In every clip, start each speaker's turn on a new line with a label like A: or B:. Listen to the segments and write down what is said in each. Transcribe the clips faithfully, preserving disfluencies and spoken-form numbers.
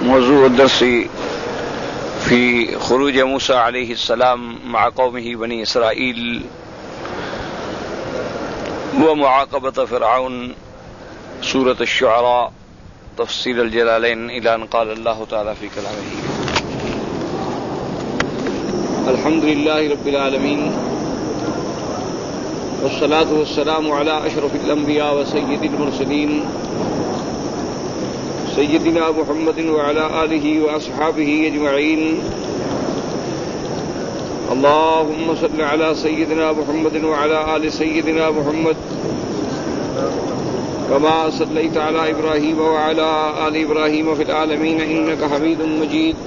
A: موضوع الدرس في خروج موسى عليه السلام مع قومه بني إسرائيل ومعاقبة فرعون، سورة الشعراء، تفسير الجلالين، إلى أن قال الله تعالى في كلامه: الحمد لله رب العالمين، والصلاة والسلام على أشرف الأنبياء وسيد المرسلين سيدنا محمد وعلى آله وأصحابه أجمعين. اللهم صل على سيدنا محمد وعلى آل سيدنا محمد كما صليت على إبراهيم وعلى آل إبراهيم في العالمين إنك حميد مجيد.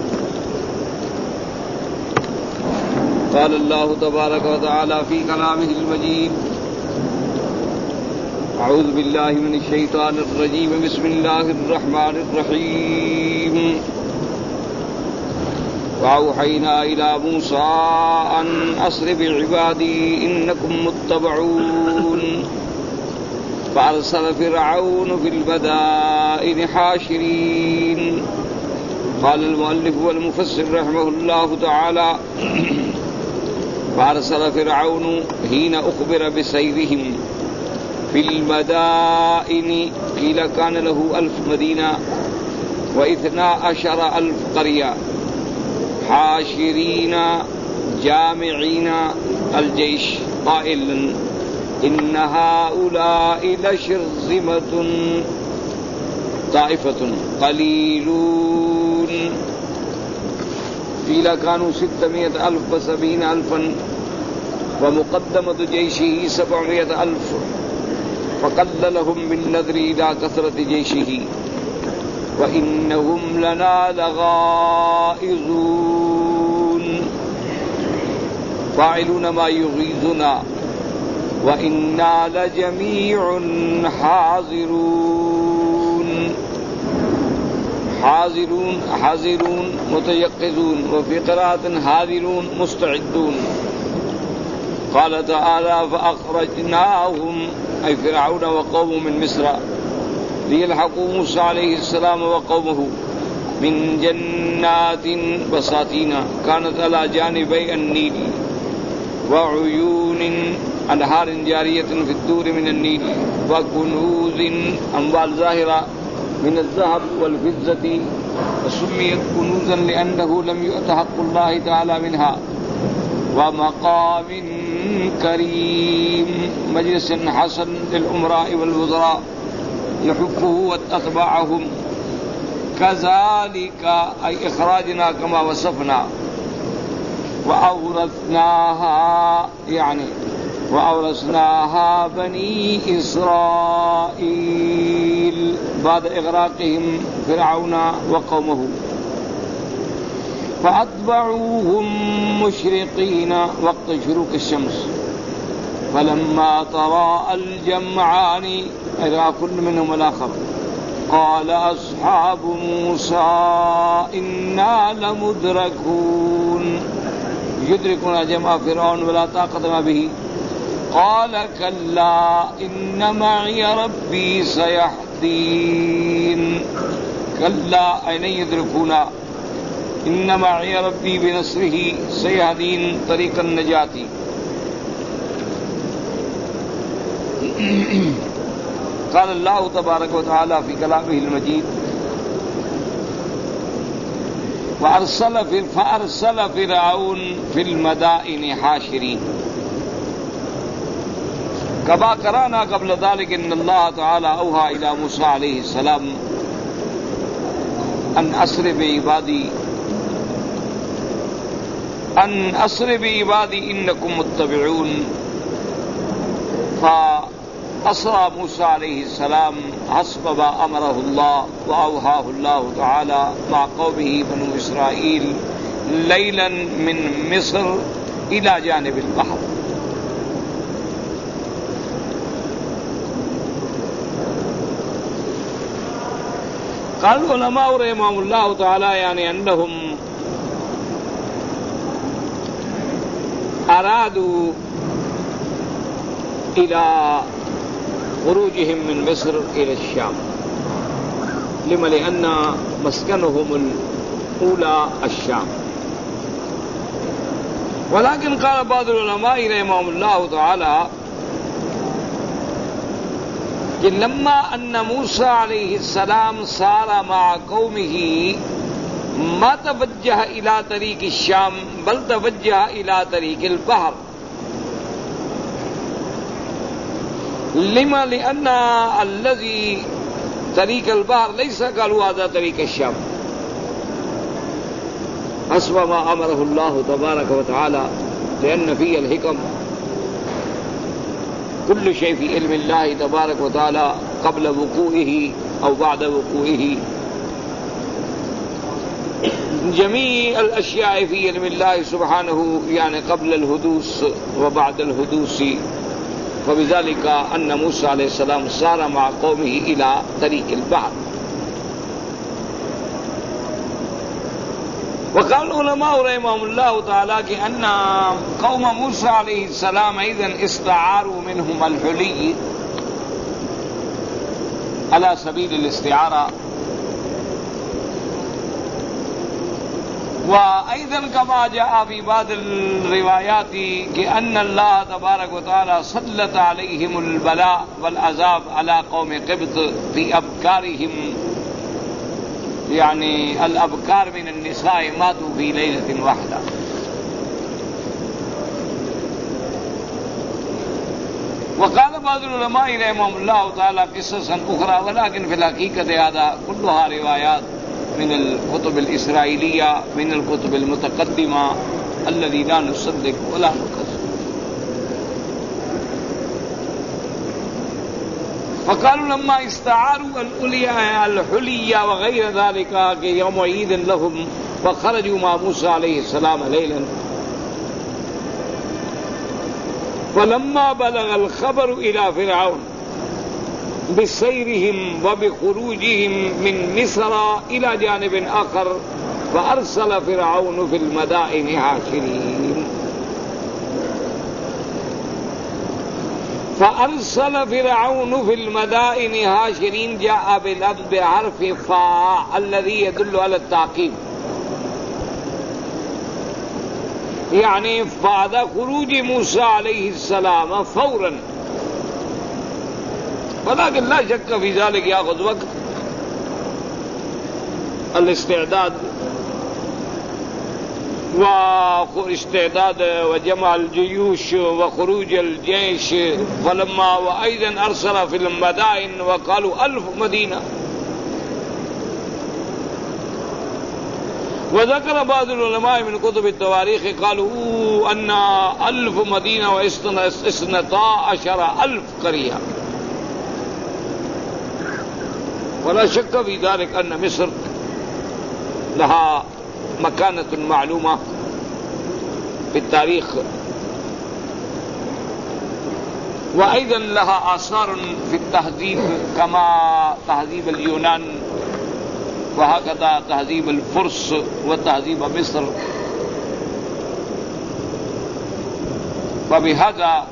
A: قال الله تبارك وتعالى في كلامه المجيد: أعوذ بالله من الشيطان الرجيم، بسم الله الرحمن الرحيم. وأوحينا إلى موسى أن أسر بعبادي إنكم متبعون فأرسل فرعون في المدائن حاشرين. قال المؤلف والمفسر رحمه الله تعالى: فأرسل فرعون حين أخبر بسيرهم في المدائن، قيل كان له ألف مدينة واثنا عشر ألف قرية، حاشرين جامعين الجيش، قائلا: إن هؤلاء لشرذمة طائفة قليلون. قيل كانوا ستمائة ألف وسبعين ألفا، ومقدمة جيشه سبعمائة ألف، فقللهم بالنذر إلى كثرة جيشه، وإنهم لنا لغائظون، فاعلون ما يغيظنا، وإنا لجميع حاضرون حاضرون حاضرون متيقظون، وفي قراءة حاضرون مستعدون. قال تعالى: فأخرجناهم أي فرعون وقومه من مصر ليلحقوا موسى عليه السلام وقومه من جنات بساتين كانت على جانبي النيل، وعيون أنهار جارية في الدور من النيل، وكنوز أموال ظاهرة من الذهب والفضة، وسميت كنوزا لأنه لم يؤت حق الله تعالى منها، ومقام كريم، مجلس حسن للأمراء والوزراء يحبه وأتباعهم. كذلك أي إخراجنا كما وصفنا، وأورثناها يعني وأورثناها بني إسرائيل بعد إغراقهم فرعون وقومه، فأتبعوهم مشرقين وقت شروق الشمس، فلما تراءى الجمعان إلى كل منهم الآخر قال أصحاب موسى إنا لمدركون يدركون جمع فرعون ولا طاقة ما به. قال كلا إن معي ربي سيهدين. كلا أين يدركون؟ إن معي ربي بنصره سيهدين طريق النجاة. قال الله تبارك وتعالى في كلامه المجيد: وأرسل فأرسل فرعون في المدائن حاشرين. كما قرأنا قبل ذلك إن الله تعالى أوحى إلى موسى عليه السلام أن أسر بعبادي أن أسر بعبادي إنكم متبعون. فأسرى موسى عليه السلام حسب ما أمره الله وأوحاه الله تعالى مع قومه بنو إسرائيل ليلا من مصر إلى جانب البحر. قال العلماء رحمهم الله تعالى يعني أنهم أرادوا إلى خروجهم من مصر إلى الشام، لما لأن مسكنهم الأولى الشام. ولكن قال بعض العلماء رحمهم الله تعالى کہ لما ان موسیٰ علیہ السلام صار مع قومه ما توجہ الى طریق الشام بل توجہ الى طریق البحر لما لأن الذي طریق البحر ليس قالوا هذا طریق الشام حسب ما امره الله تبارك وتعالى لأن فيه الحكم. كل شيء في علم الله تبارك وتعالى قبل وقوعه أو بعد وقوعه. جميع الأشياء في علم الله سبحانه يعني قبل الحدوث وبعد الحدوث. فبذلك أن موسى عليه السلام سار مع قومه إلى طريق البحر. وقال العلماء رحمهم الله تعالى كأن قوم موسى عليه السلام أيضا استعاروا منهم الحلي على سبيل الاستعارة. وأيضا كما جاء في بعض الروايات كأن الله تبارك وتعالى سلط عليهم البلاء والعذاب على قوم قبط في أبكارهم يعني الأبكار من النساء ماتوا في ليلة واحدة. وقال بعض العلماء رحمهم الله تعالى قصصا أخرى ولكن في الحقيقة هذا كلها روايات من الكتب الإسرائيلية من الكتب المتقدمة الذي لا نصدق ولا نكذب. فقالوا لما استعاروا الأولياء الحلية وغير ذلك يوم عيد لهم فخرجوا مع موسى عليه السلام ليلا. فلما بلغ الخبر إلى فرعون بسيرهم وبخروجهم من مصر إلى جانب آخر فأرسل فرعون في المدائن حاشرين. فأرسل فرعون في المدائن حاشرين جاء بحرف فاء الذي يدل على التعقيب يعني بعد خروج موسى عليه السلام فورا. ولكن لا شك في ذلك يأخذ وقت الاستعداد واستعداد وجمع الجيوش وخروج الجيش. فلما وأيضا أرسل في المدائن وقالوا ألف مدينة. وذكر بعض العلماء من كتب التواريخ قالوا أن ألف مدينة واثنتا عشر ألف قرية. ولا شك في ذلك أن مصر لها مكانة معلومة في التاريخ وأيضا لها آثار في التهذيب كما تهذيب اليونان وهكذا تهذيب الفرس وتهذيب مصر. وبهذا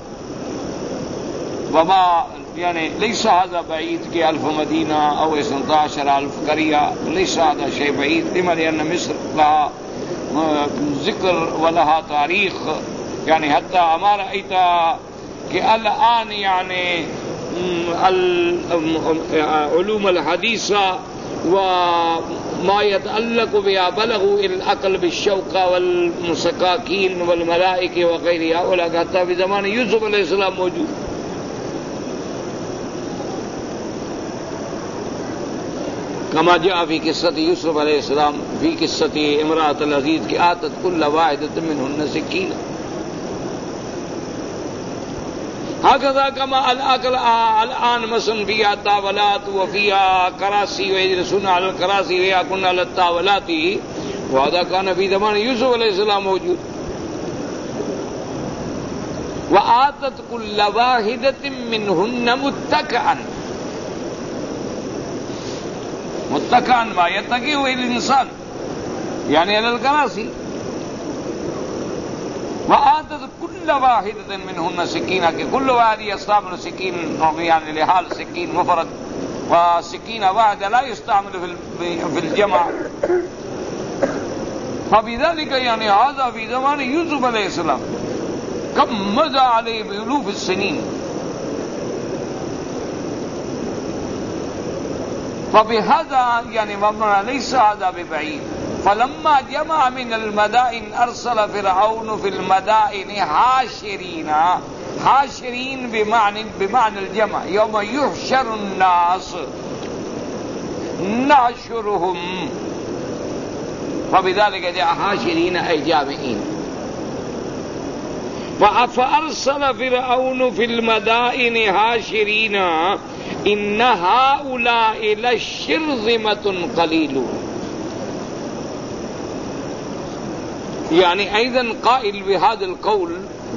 A: وما يعني ليس هذا بعيد كألف مدينة أو اثنتا عشر ألف قرية ليس هذا شيء بعيد لما لأن مصر لها ذكر ولها تاريخ يعني حتى ما رأيت الآن يعني العلوم الحديثة وما يتعلق بها بلغوا إلى العقل بالشوكة والمسكاكين والملائكة وغيرها ولكن حتى في زمان يوسف علیہ السلام موجود. كما جاء في قصة يوسف عليه السلام في قصة امرأة العزيز کی آتت كل واحدة منهن سكينة. هكذا كما الأكل الآن مثلا فيها طاولات وفيها كراسي ويجلسون على الكراسي ويأكلون على الطاولات وهذا كان في زمان يوسف عليه السلام موجود. وآتت كل واحدة منهن متكئا متكئا ما يتكئ الإنسان يعني على الكراسي. وآتت كل واحدة منهن سكينة کہ كل واحد يستعمل سكين يعني لحال سكين مفرد وسكين واحدة لا يستعمل في الجمع. فبذلك يعني هذا في زمان يوسف عليه السلام كم مضى عليه بألوف السنين. فبهذا يعني ليس هذا ببعيد. فلما جمع من المدائن أرسل فرعون في المدائن حاشرين. حاشرين بمعنى بمعنى الجمع. يوم يحشر الناس نحشرهم، فبذلك جاء حاشرين أي جامعين. فأرسل فرعون في المدائن حاشرين إن هؤلاء لشرذمة قليلون. يعني أيضا قائل بهذا القول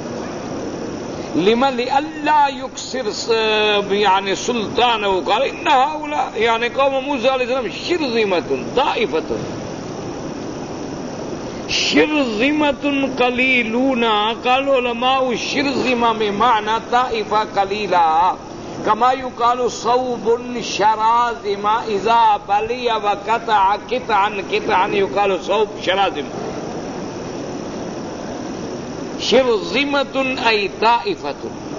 A: لما لئلا يكسر يعني سلطانه، قال إن هؤلاء يعني قوم موسى عليه السلام شرذمة طائفة. شرذمة قليلون، قال علماء الشرذمة بمعنى طائفة قليلة، كما يقال صوب شراذم إذا بلي وقطع قطعا قطعا يقال صوب شراذم. شرذمة أي طائفة.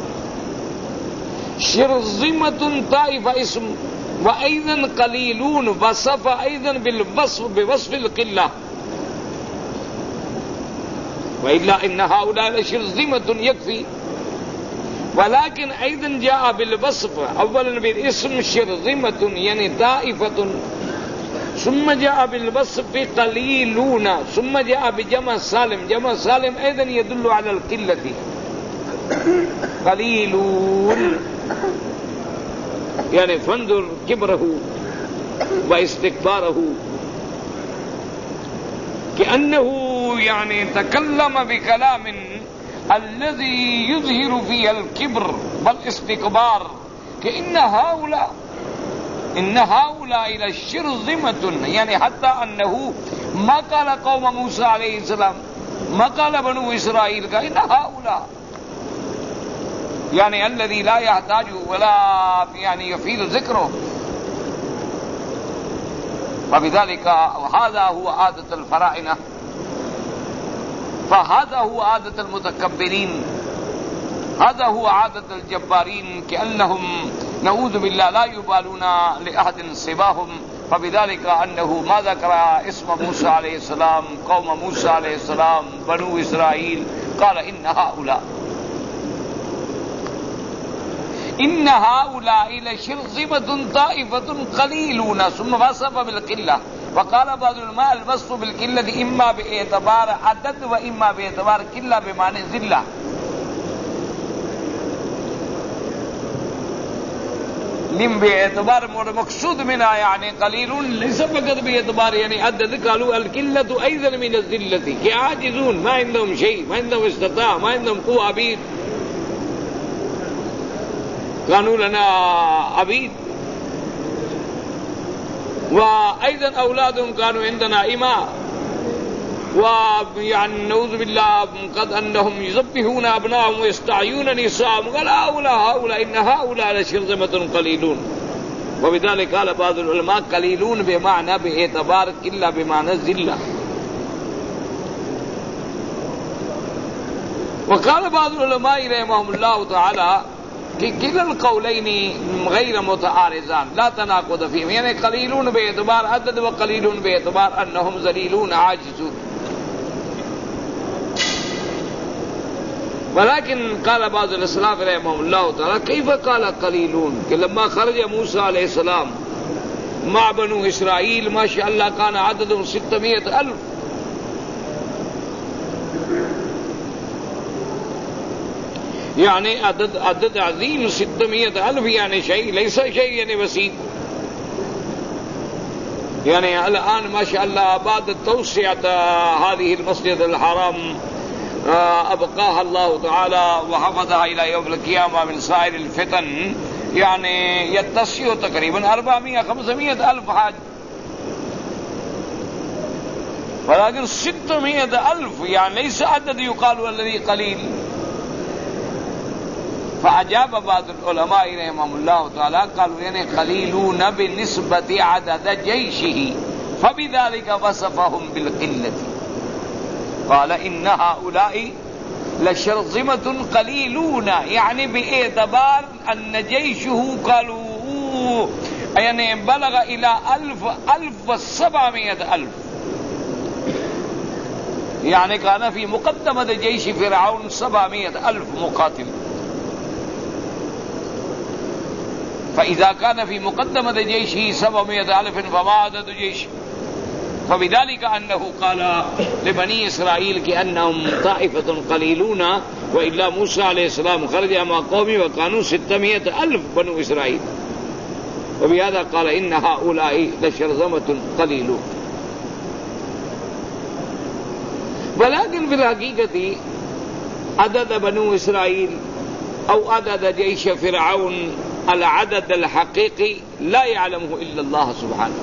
A: شرذمة طائفة اسم. وأيضا قليلون وصف أيضا بالوصف بوصف القلة، وإلا إن هؤلاء لشرذمة يكفي. ولكن أيضا جاء بالوصف أولا بالاسم شرذمة يعني طائفة، ثم جاء بالوصف قليلون، ثم جاء بجمع سالم. جمع سالم أيضا يدل على القلة. قليلون يعني فانظر كبره واستكباره، كأنه يعني تكلم بكلام الذي يظهر فيه الكبر والاستكبار، كأن هؤلاء إن هؤلاء لشرذمة، يعني حتى أنه ما قال قوم موسى عليه السلام، ما قال بنو إسرائيل، قال إن هؤلاء يعني الذي لا يحتاج ولا يعني يفيد ذكره. فبذلك هذا هو عادة الفراعنة، فهذا هو عادة المتكبرين، هذا هو عادة الجبارين، كأنهم نعوذ بالله لا يبالون لأحد سواهم. فبذلك أنه ما ذكر اسم موسى عليه السلام، قوم موسى عليه السلام، بنو إسرائيل، قال إن هؤلاء إن هؤلاء لشرذمة طائفة قليلون، ثم وصف بالقلة. وقال بعض العلماء الوصف بالقلة إما باعتبار عدد وإما باعتبار قلة بمعنى ذلة. لم باعتبار مقصود منها يعني قليلون، ليس فقط باعتبار يعني عدد، قالوا القلة أيضا من الذلة، كعاجزون ما عندهم شيء، ما عندهم استطاع، ما عندهم قوة، عبيد، كانوا لنا عبيد. وأيضا أولادهم كانوا عندنا إماء، ويعني نعوذ بالله قد أنهم يذبحون أبناءهم ويستحيون نساءهم. قال هؤلاء هؤلاء إن هؤلاء لشرذمة قليلون. وبذلك قال بعض العلماء قليلون بمعنى باعتبار قلة بمعنى ذلة. وقال بعض العلماء رحمهم الله تعالى کہ كلا القولين غير متعارضان لا تناقض فيهم، يعني قليلون باعتبار عدد وقليلون باعتبار أنهم ذليلون عاجزون. ولكن قال بعض الاسلاف رحمهم الله تعالى كيف قال قليلون، کہ لما خرج موسى عليه السلام مع بنو إسرائيل ما شاء الله كان عددهم ستمائة ألف، يعني عدد عدد عظيم ستمائة ألف، يعني شيء ليس شيء يعني بسيط. يعني الآن ما شاء الله بعد توسعة هذه المسجد الحرام أبقاها الله تعالى وحفظها إلى يوم القيامة من سائر الفتن، يعني يتسع تقريبا أربعمائة خمسمائة ألف حاج، ولكن ستمائة ألف يعني ليس عدد يقال الذي قليل. فأجاب بعض العلماء رحمهم الله تعالى قالوا يعني قليلون بنسبة عدد جيشه فبذلك وصفهم بالقلة. قال إن هؤلاء لشرذمة قليلون يعني باعتبار أن جيشه قالوا يعني بلغ إلى ألف ألف وسبعمائة ألف، يعني كان في مقدمة جيش فرعون سبعمائة ألف مقاتل. فإذا كان في مقدمة جيشه سبعمائة ألف فما عدد جيشه؟ فبذلك أنه قال لبني إسرائيل كأنهم طائفة قليلون وإلا موسى عليه السلام خرج مع قومه وكانوا ستمائة ألف بنو إسرائيل، وبهذا قال إن هؤلاء لشرذمة قليلون. ولكن في الحقيقة عدد بنو إسرائيل أو عدد جيش فرعون العدد الحقيقي لا يعلمه إلا الله سبحانه.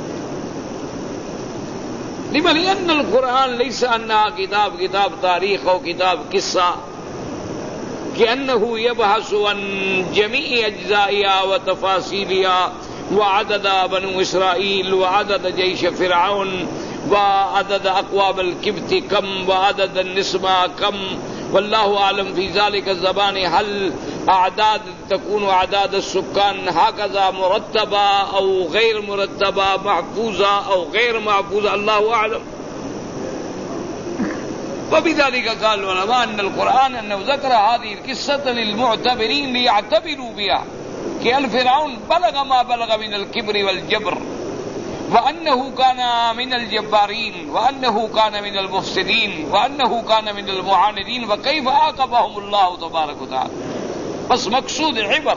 A: لما؟ لأن القرآن ليس أنها كتاب كتاب تاريخ أو كتاب قصة، كأنه يبحث عن جميع أجزائها وتفاصيلها وعدد بنو إسرائيل وعدد جيش فرعون وعدد أقوام الكبت كم وعدد النسمة كم، والله أعلم في ذلك الزمان هل أعداد تكون أعداد السكان هكذا مرتبة أو غير مرتبة، محفوظة أو غير محفوظة، الله أعلم. وبذلك قال العلماء أن القرآن أنه ذكر هذه القصة للمعتبرين ليعتبروا بها، كأن فرعون بلغ ما بلغ من الكبر والجبر، وأنه كان من الجبارين، وأنه كان من المفسدين، وأنه كان من المعاندين، وكيف عاقبهم الله تبارك وتعالى. بس مقصود عبر،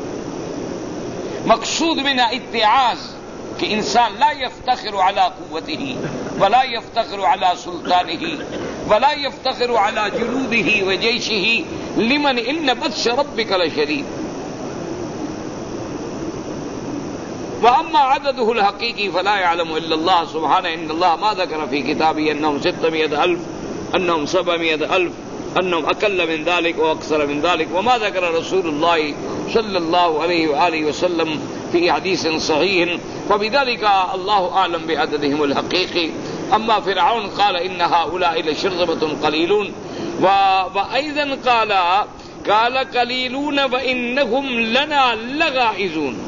A: مقصود منها اتعاظ، کہ انسان لا يفتخر على قوته ولا يفتخر على سلطانه ولا يفتخر على جنوده وجيشه، لمن إن بطش ربك لشديد. وأما عدده الحقيقي فلا يعلم إلا الله سبحانه. إن الله ما ذكر في كتابه أنهم ستمائة ألف، أنهم سبعمائة ألف، أنهم أقل من ذلك وأكثر من ذلك، وما ذكر رسول الله صلى الله عليه وآله وسلم في حديث صحيح، فبذلك الله أعلم بعددهم الحقيقي. أما فرعون قال إن هؤلاء لشرذمة قليلون، وأيضا قال قال قليلون وإنهم لنا لغائزون،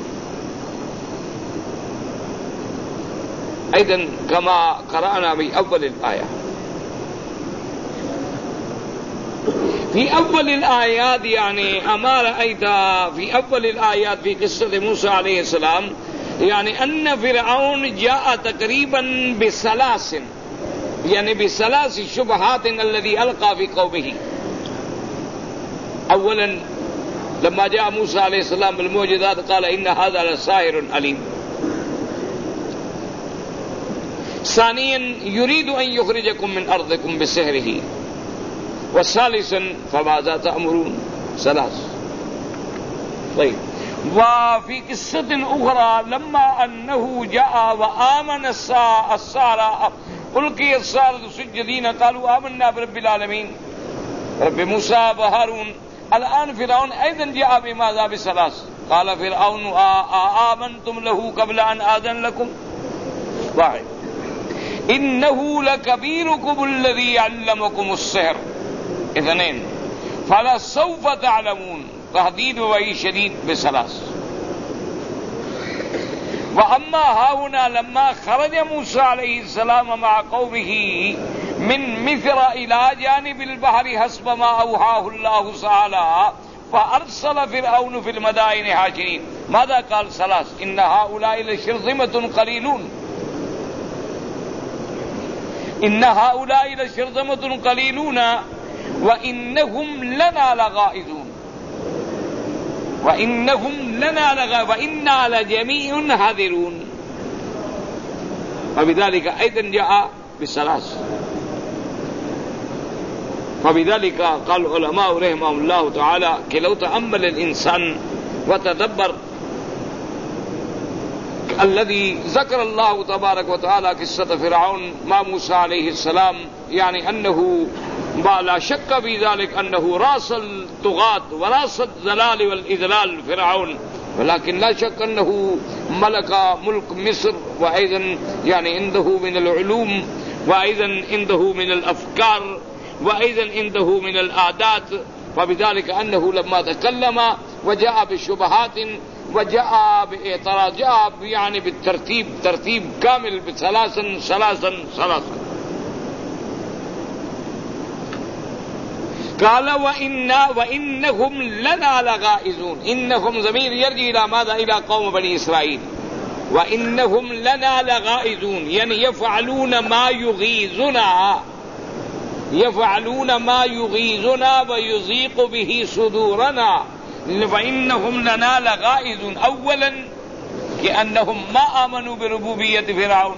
A: أيضا كما قرأنا في أول الآية. في أول الآيات يعني أما رأيت في أول الآيات في قصة موسى عليه السلام يعني أن فرعون جاء تقريبا بثلاث يعني بثلاث شبهات الذي ألقى في قومه. أولا لما جاء موسى عليه السلام بالمعجزات قال إن هذا لساحر عليم. ثانيا يريد أن يخرجكم من أرضكم بسحره. وثالثا فماذا تأمرون؟ ثلاث. طيب، وفي قصة أخرى لما أنه جاء وآمن السحرة ألقي السحرة سجدين قالوا آمنا برب العالمين رب موسى وهارون. الآن فرعون أيضا جاء بماذا؟ بثلاث. قال فرعون آمنتم له قبل أن آذن لكم؟ واحد. إنه لكبيركم الذي علمكم السحر. اثنين. فلسوف تعلمون. تهديد ووعيد شديد بثلاث. وأما هاهنا لما خرج موسى عليه السلام مع قومه من مصر إلى جانب البحر حسب ما أوحاه الله تعالى فأرسل فرعون في المدائن حاشرين. ماذا قال؟ ثلاث. إن هؤلاء لشرذمة قليلون، إن هؤلاء لشرذمة قليلون وإنهم لنا لغائزون، وإنهم لنا لغائزون وإنا لجميع حاذرون. فبذلك أيضا جاء بالثلاث. فبذلك قال العلماء رحمهم الله تعالى کہ لو تأمل الإنسان وتدبر الذي ذكر الله تبارك وتعالى قصة فرعون مع موسى عليه السلام، يعني أنه ولا شك في ذلك أنه راس الطغاة وراس الضلال والإضلال فرعون، ولكن لا شك أنه ملك ملك مصر، وأيضا يعني عنده من العلوم، وأيضا عنده من الأفكار، وأيضا عنده من العادات، وبذلك أنه لما تكلم وجاء بشبهات وجاء باعتراض، جاء يعني بالترتيب، ترتيب كامل بثلاثا ثلاثا ثلاثا. قال وإنا وإنهم لنا لغائزون. إنهم ضمير يرجع إلى ماذا؟ إلى قوم بني إسرائيل. وإنهم لنا لغائزون، يعني يفعلون ما يغيظنا، يفعلون ما يغيظنا ويضيق به صدورنا. وإنهم لنا لغائزون، أولا كأنهم ما آمنوا بربوبية فرعون،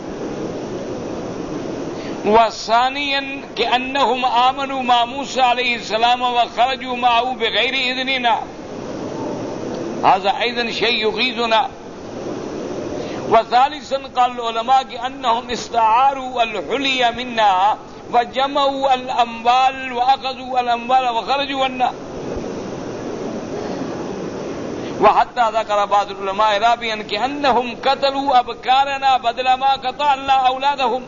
A: وثانيا كأنهم آمنوا مع موسى عليه السلام وخرجوا معه بغير إذننا، هذا أيضا شيء يغيظنا. وثالثا قال العلماء كأنهم استعاروا الحلي منا وجمعوا الأموال وأخذوا الأموال وخرجوا عنا. وحتى ذكر بعض العلماء رابعا كأنهم قتلوا أبكارنا بدل ما قطعنا أولادهم.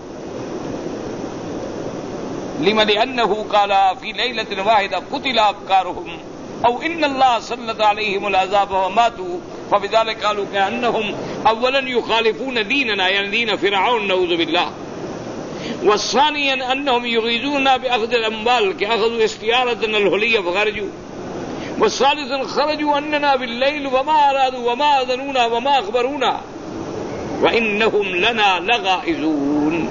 A: لما؟ لأنه قال في ليلة واحدة قتل أبكارهم، أو إن الله سلط عليهم العذاب وماتوا، فبذلك قالوا كأنهم أولا يخالفون ديننا، يعني دين فرعون نعوذ بالله، والثانيا أنهم يغيظون بأخذ الأموال كأخذوا استيارة الهلية فخرجوا، والثالثا خرجوا أننا بالليل وما أرادوا وما أذنونا وما أخبرونا، وإنهم لنا لغائزون.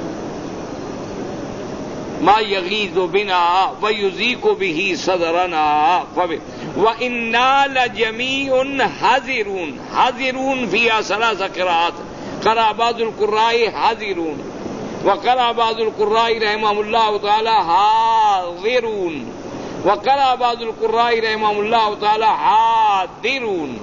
A: ما يغيظ بنا ويضيق به صدرنا. وإنا لجميع حذرون. حذرون فيها ثلاث قراءات، قرأ بعض القراء حذرون، وقرأ بعض القراء رحمهم الله تعالى حاضرون، وقرأ بعض القراء رحمهم الله تعالى حاضرون.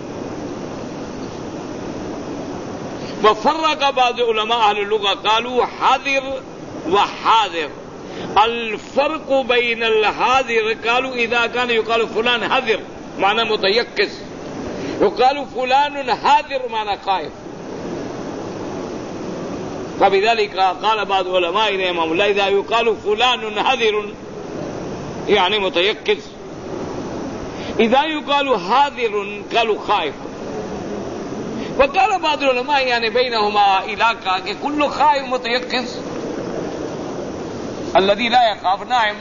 A: وفرق بعض علماء أهل اللغة قالوا حذر وحاذر. الفرق بين الحاذر قالوا إذا كان يقال فلان حذر معنى متيقظ، يقال فلان حاذر معنى خائف. فبذلك قال بعض علماء رحمهم الله إذا يقال فلان حذر يعني متيقظ، إذا يقال حاذر قالوا خائف. وقال بعض العلماء يعني بينهما علاقة کہ كل خائف متيقظ، الذي لا يخاف نائم،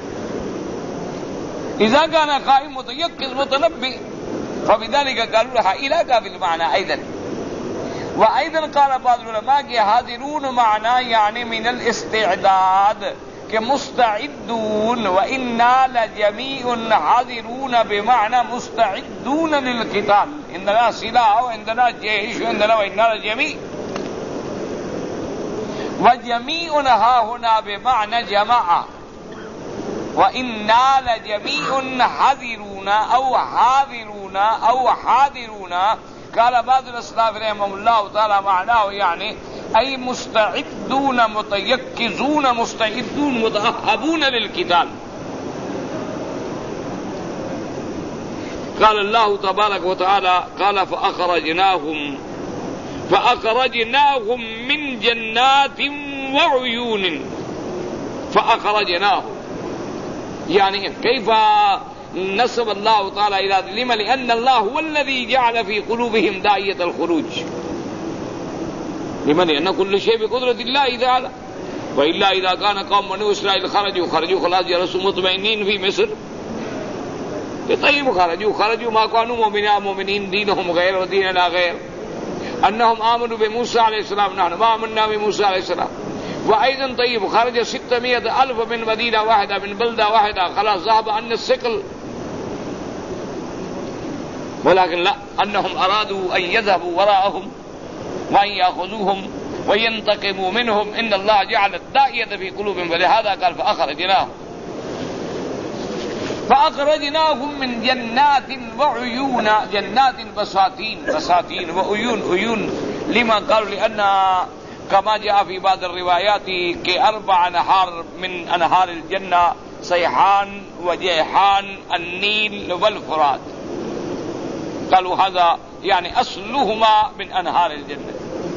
A: إذا كان خائف متيقظ متنبئ، فبذلك قالوا لها علاقة في المعنى أيضا. وأيضا قال بعض العلماء کہ حاضرون معنى يعني من الاستعداد كمستعدون، وإنا لجميع حاضرون بمعنى مستعدون للقتال، عندنا سلاح وعندنا جيش وعندنا وإنا لجميع. وجميع ها هنا بمعنى جماعة، وإنا لجميع حاضرون أو حاضرون أو حاضرون. قال بعض الأسلاف رحمهم الله تعالى معناه يعني أي مستعدون متيقظون مستعدون متأهبون للقتال. قال الله تبارك وتعالى قال فأخرجناهم فأخرجناهم من جنات وعيون. فأخرجناهم يعني كيف نسب الله تعالى إلى لما؟ لأن الله هو الذي جعل في قلوبهم داعية الخروج. لما؟ لأن كل شيء بقدرة الله تعالى، وإلا إذا كان قوم بني إسرائيل خرجوا خرجوا خلاص جلسوا مطمئنين في مصر، طيب خرجوا خرجوا ما كانوا مؤمنين مؤمنين دينهم غير وديننا غير. أنهم آمنوا بموسى عليه السلام، نحن ما آمنا بموسى عليه السلام. وأيضا طيب خرج ستمائة ألف من مدينة واحدة من بلدة واحدة، خلاص ذهب عن الثقل. ولكن لا، أنهم أرادوا أن يذهبوا وراءهم وأن يأخذوهم وينتقموا منهم. إن الله جعل الداعية في قلوبهم، فلهذا قال فأخرجناهم فأخرجناهم من جنات وعيون. جنات بساتين بساتين وعيون عيون. لما قالوا؟ لأن كما جاء في بعض الروايات كأربع أنهار من أنهار الجنة سيحان وجيحان النيل والفرات. قالوا هذا يعني أصلهما من أنهار الجنة.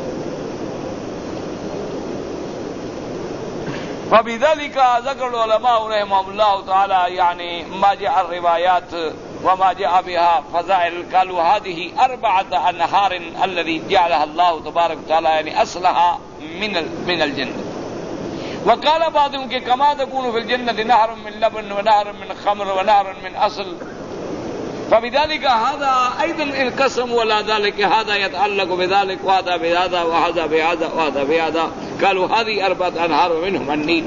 A: فبذلك ذكر العلماء رحمهم الله تعالى يعني ما جاء الروايات وما جاء بها فضائل، قالوا هذه أربعة أنهار الذي جعلها الله تبارك وتعالى يعني أصلها من من الجنة. وقال بعضهم کہ كما تكون في الجنة نهر من لبن ونهر من خمر ونهر من أصل. فبذلك هذا أيضا القسم ولا ذلك هذا يتعلق بذلك وهذا بهذا وهذا بهذا وهذا بهذا. قالوا هذه أربعة أنهار ومنهم النيل.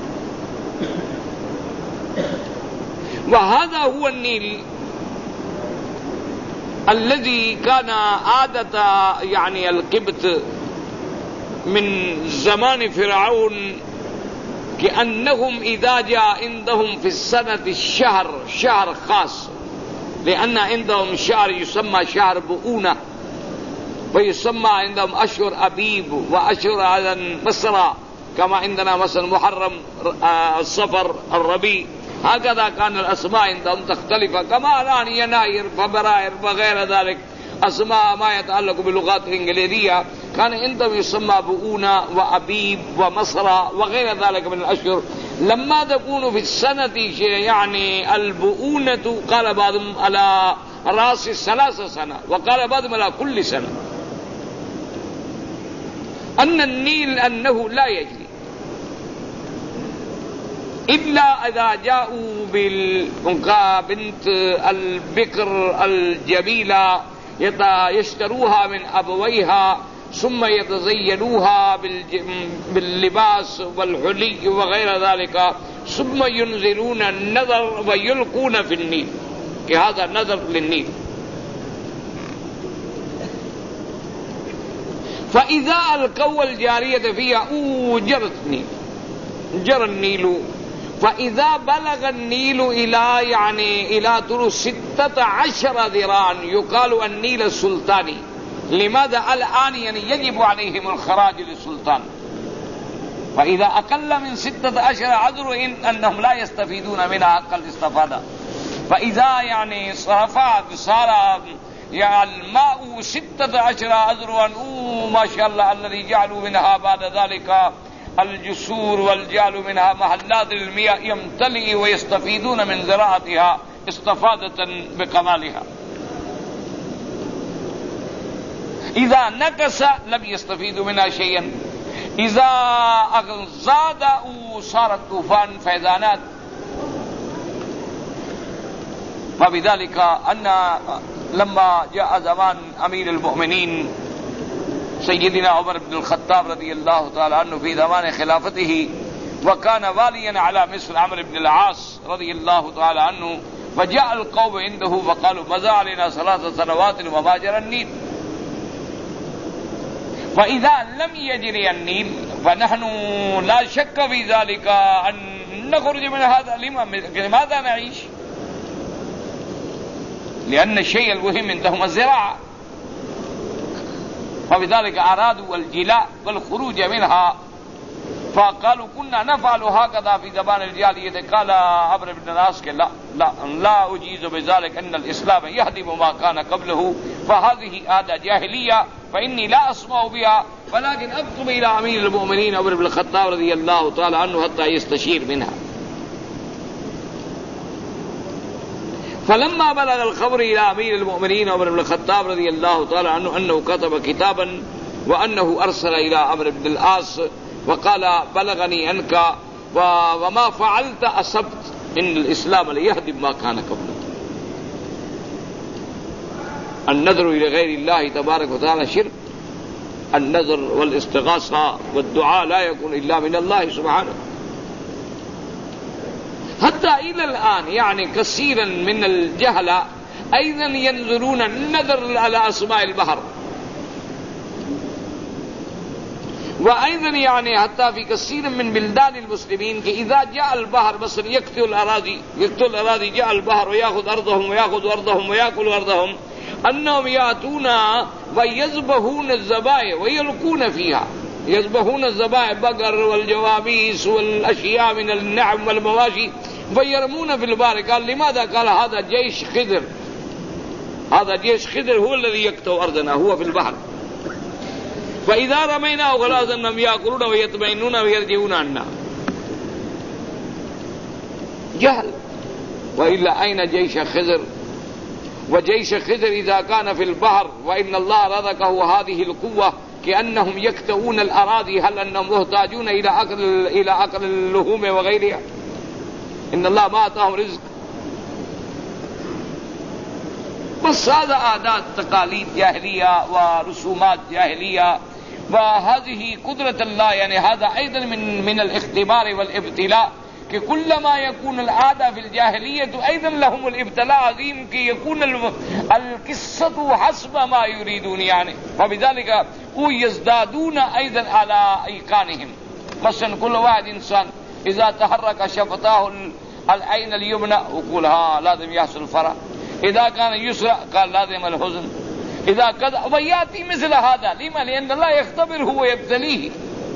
A: وهذا هو النيل الذي كان عادة يعني القبط من زمان فرعون كأنهم إذا جاء عندهم في السنة الشهر شهر خاص، لأن عندهم شهر يسمى شهر بؤونة، ويسمى عندهم أشهر أبيب وأشهر مصر، كما عندنا مثلا محرم الصفر الربيع. هكذا كان الأسماء عندهم تختلف، كما الآن يناير فبراير وغير ذلك أسماء ما يتعلق باللغات الإنجليزية كان عندهم يسمى بؤونة وأبيب ومصر وغير ذلك من الأشهر. لما تكون في السنة يعني البؤونة قال بعضهم على رأس ثلاث سنة وقال بعضهم على كل سنة، أن النيل أنه لا يجري إلا إذا جاءوا بالبنت البكر الجميلة يشتروها من أبويها ثم يتزينوها باللباس والحلي وغير ذلك ثم ينزلون النذر ويلقون في النيل، کہ هذا نذر للنيل. فإذا ألقوا الجارية فيها جرت النيل جرى النيل. فإذا بلغ النيل إلى يعني إلى طول ستة عشر ذراعا يقال النيل السلطاني. لماذا الآن يعني يجب عليهم الخراج للسلطان. فإذا أقل من ستة عشر عذر إن أنهم لا يستفيدون منها حق الاستفادة. فإذا يعني صرفت صار يعني الماء ستة عشر عذرا ما شاء الله الذي جعلوا منها بعد ذلك الجسور والجعل منها محلات المياه يمتلئ ويستفيدون من زراعتها استفادة بكمالها. إذا نقص لم يستفيدوا منها شيئا. إذا زاد صارت طوفان فيضانات. فبذلك أن لما جاء زمان أمير المؤمنين سيدنا عمر بن الخطاب رضي الله تعالى عنه في زمان خلافته وكان واليا على مصر عمرو بن العاص رضي الله تعالى عنه، فجاء القوم عنده فقالوا مضى علينا ثلاث سنوات وما جرى النيل. فإذا لم يجري النيل فنحن لا شك في ذلك أن نخرج من هذا. لماذا نعيش؟ لأن الشيء المهم عندهم الزراعة. فبذلك أرادوا الجلاء والخروج منها، فقالوا كنا نفعل هكذا في زمان الجاهلية. قال عمرو بن العاص لا لا لا أجيز بذلك أن الإسلام يهدم ما كان قبله، فهذه عادة جاهلية فإني لا أسمع بها، ولكن أكتب إلى أمير المؤمنين عمر بن الخطاب رضي الله تعالى عنه حتى يستشير منها. فلما بلغ الخبر إلى أمير المؤمنين عمر بن الخطاب رضي الله تعالى عنه أنه كتب كتابا وأنه أرسل إلى عمرو بن العاص وقال بلغني أنك وما فعلت أصبت إن الإسلام ليهدم ما كان قبله. النذر إلى غير الله تبارك وتعالى شرك. النذر والاستغاثة والدعاء لا يكون إلا من الله سبحانه. حتى إلى الآن يعني كثيرا من الجهلة أيضا ينظرون النذر على أسماء البحر، وأيضا يعني حتى في كثير من بلدان المسلمين إذا جاء البحر بس يقتل الأراضي يقتل الأراضي جاء البحر ويأخذ أرضهم ويأخذ أرضهم ويأكل أرضهم، أنهم يأتون ويذبحون الذبائح ويلقون فيها يذبحون الذبائح البقر والجواميس والأشياء من النعم والمواشي فيرمون في البحر. قال لماذا؟ قال هذا جيش خضر، هذا جيش خضر هو الذي يقطع أرضنا، هو في البحر. فإذا رميناه خلاص أنهم يأكلون ويطمئنون ويرجعون عنا. جهل. وإلا أين جيش خضر؟ وجيش خضر إذا كان في البحر وإن الله رزقه هذه القوة كأنهم يكتؤون الأراضي، هل أنهم محتاجون إلى أكل إلى أكل اللحوم وغيرها؟ إن الله ما أعطاهم رزق. بس هذا عادات تقاليد جاهلية ورسومات جاهلية، وهذه قدرة الله. يعني هذا أيضا من من الاختبار والابتلاء، کہ كلما يكون العادة في الجاهلية أيضا لهم الابتلاء عظيم، کہ يكون القصة حسب ما يريدون يعني، فبذلك يزدادون أيضا على أيقانهم. مثلا كل واحد إنسان إذا تحرك شفتاه العين اليمنى ويقول ها لازم يحصل فرح، إذا كان يسرى قال لازم الحزن، إذا كذا. ويأتي مثل هذا لما؟ لأن الله يختبره ويبتليه.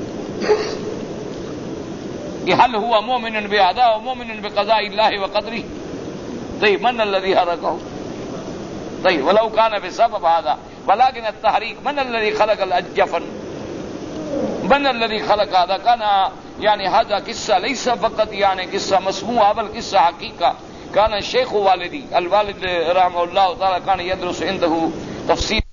A: هل هو مؤمن بهذا ومؤمن بقضاء الله وقدره؟ طيب من الذي حركه؟ طيب ولو كان بسبب هذا، ولكن التحريك من الذي خلق الجفن؟ من الذي خلق هذا؟ كان يعني هذا قصة ليس فقط يعني قصة مسموعة بل قصة حقيقة. كان الشيخ والدي الوالد رحمه الله تعالى كان يدرس عنده تفسير